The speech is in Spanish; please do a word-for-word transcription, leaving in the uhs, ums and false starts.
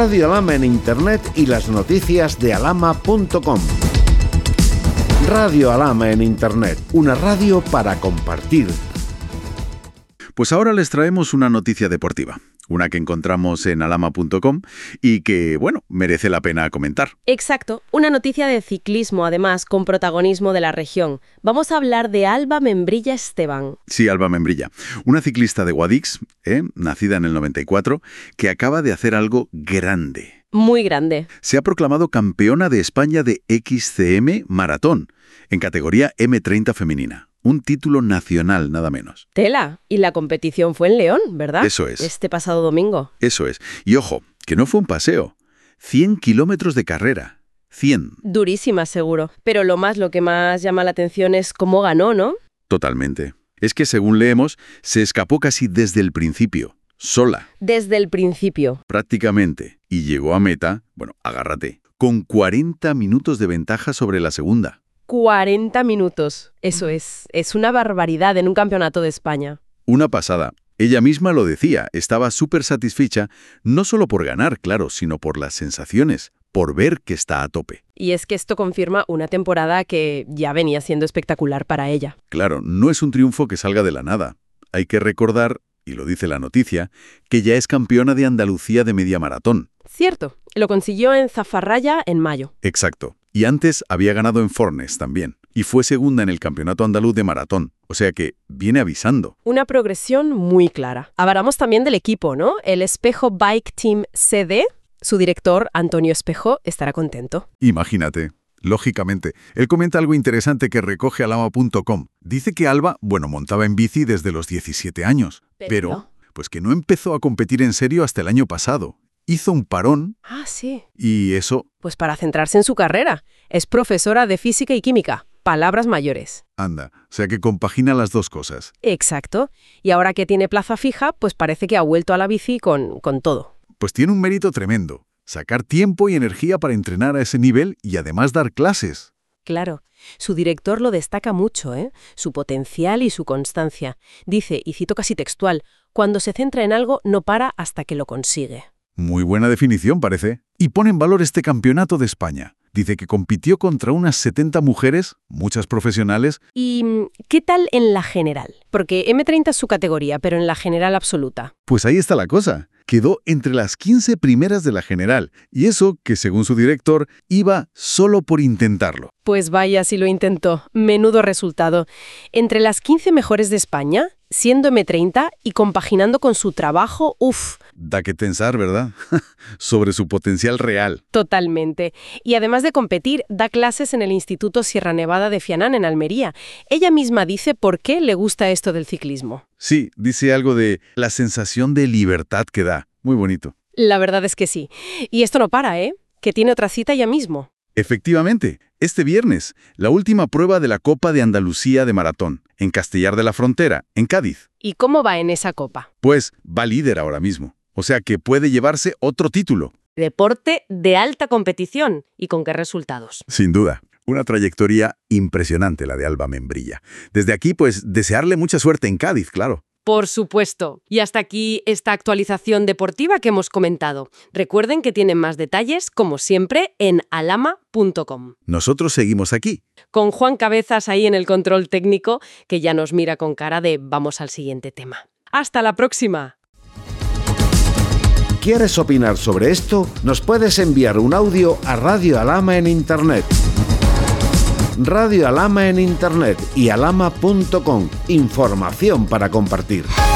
Radio Alhama en Internet y las noticias de alhama punto com. Radio Alhama en Internet, una radio para compartir. Pues ahora les traemos una noticia deportiva, una que encontramos en alhama punto com y que, bueno, merece la pena comentar. Exacto, una noticia de ciclismo, además, con protagonismo de la región. Vamos a hablar de Alba Membrilla Esteban. Sí, Alba Membrilla, una ciclista de Guadix, ¿eh? nacida en el noventa y cuatro, que acaba de hacer algo grande. Muy grande. Se ha proclamado campeona de España de X C M Maratón, en categoría eme treinta femenina. Un título nacional, nada menos. Tela. Y la competición fue en León, ¿verdad? Eso es. Este pasado domingo. Eso es. Y ojo, que no fue un paseo. cien kilómetros de carrera. cien. Durísima, seguro. Pero lo más, lo que más llama la atención es cómo ganó, ¿no? Totalmente. Es que, según leemos, se escapó casi desde el principio. Sola. Desde el principio. Prácticamente. Y llegó a meta, bueno, agárrate, con cuarenta minutos de ventaja sobre la segunda. cuarenta minutos. Eso es. Es una barbaridad en un campeonato de España. Una pasada. Ella misma lo decía, estaba súper satisfecha, no solo por ganar, claro, sino por las sensaciones, por ver que está a tope. Y es que esto confirma una temporada que ya venía siendo espectacular para ella. Claro, no es un triunfo que salga de la nada. Hay que recordar, y lo dice la noticia, que ya es campeona de Andalucía de media maratón. Cierto, lo consiguió en Zafarraya en mayo. Exacto. Y antes había ganado en Fornes también. Y fue segunda en el Campeonato Andaluz de Maratón. O sea que viene avisando. Una progresión muy clara. Hablamos también del equipo, ¿no? El Espejo Bike Team C D. Su director, Antonio Espejo, estará contento. Imagínate. Lógicamente. Él comenta algo interesante que recoge alhama punto com. Dice que Alba, bueno, montaba en bici desde los diecisiete años. Pero, pero pues que no empezó a competir en serio hasta el año pasado. Hizo un parón. Ah, sí. Y eso... Pues para centrarse en su carrera. Es profesora de física y química. Palabras mayores. Anda, o sea que compagina las dos cosas. Exacto. Y ahora que tiene plaza fija, pues parece que ha vuelto a la bici con, con todo. Pues tiene un mérito tremendo. Sacar tiempo y energía para entrenar a ese nivel y además dar clases. Claro. Su director lo destaca mucho, ¿eh? Su potencial y su constancia. Dice, y cito casi textual, cuando se centra en algo no para hasta que lo consigue. Muy buena definición, parece. Y pone en valor este campeonato de España. Dice que compitió contra unas setenta mujeres, muchas profesionales. ¿Y qué tal en la general? Porque eme treinta es su categoría, pero en la general absoluta. Pues ahí está la cosa. Quedó entre las quince primeras de la general. Y eso que, según su director, iba solo por intentarlo. Pues vaya si lo intentó. Menudo resultado. Entre las quince mejores de España, siendo eme treinta y compaginando con su trabajo, uff. Da que pensar, ¿verdad? Sobre su potencial real. Totalmente. Y además de competir, da clases en el Instituto Sierra Nevada de Fianán, en Almería. Ella misma dice por qué le gusta esto del ciclismo. Sí, dice algo de la sensación de libertad que da. Muy bonito. La verdad es que sí. Y esto no para, ¿eh? Que tiene otra cita ya mismo. Efectivamente, este viernes, la última prueba de la Copa de Andalucía de Maratón, en Castellar de la Frontera, en Cádiz. ¿Y cómo va en esa copa? Pues va líder ahora mismo. O sea que puede llevarse otro título. Deporte de alta competición. ¿Y con qué resultados? Sin duda. Una trayectoria impresionante la de Alba Membrilla. Desde aquí, pues, desearle mucha suerte en Cádiz, claro. Por supuesto. Y hasta aquí esta actualización deportiva que hemos comentado. Recuerden que tienen más detalles, como siempre, en alhama punto com. Nosotros seguimos aquí. Con Juan Cabezas ahí en el control técnico, que ya nos mira con cara de vamos al siguiente tema. ¡Hasta la próxima! ¿Quieres opinar sobre esto? Nos puedes enviar un audio a Radio Alhama en Internet. Radio Alhama en Internet y alhama punto com. Información para compartir.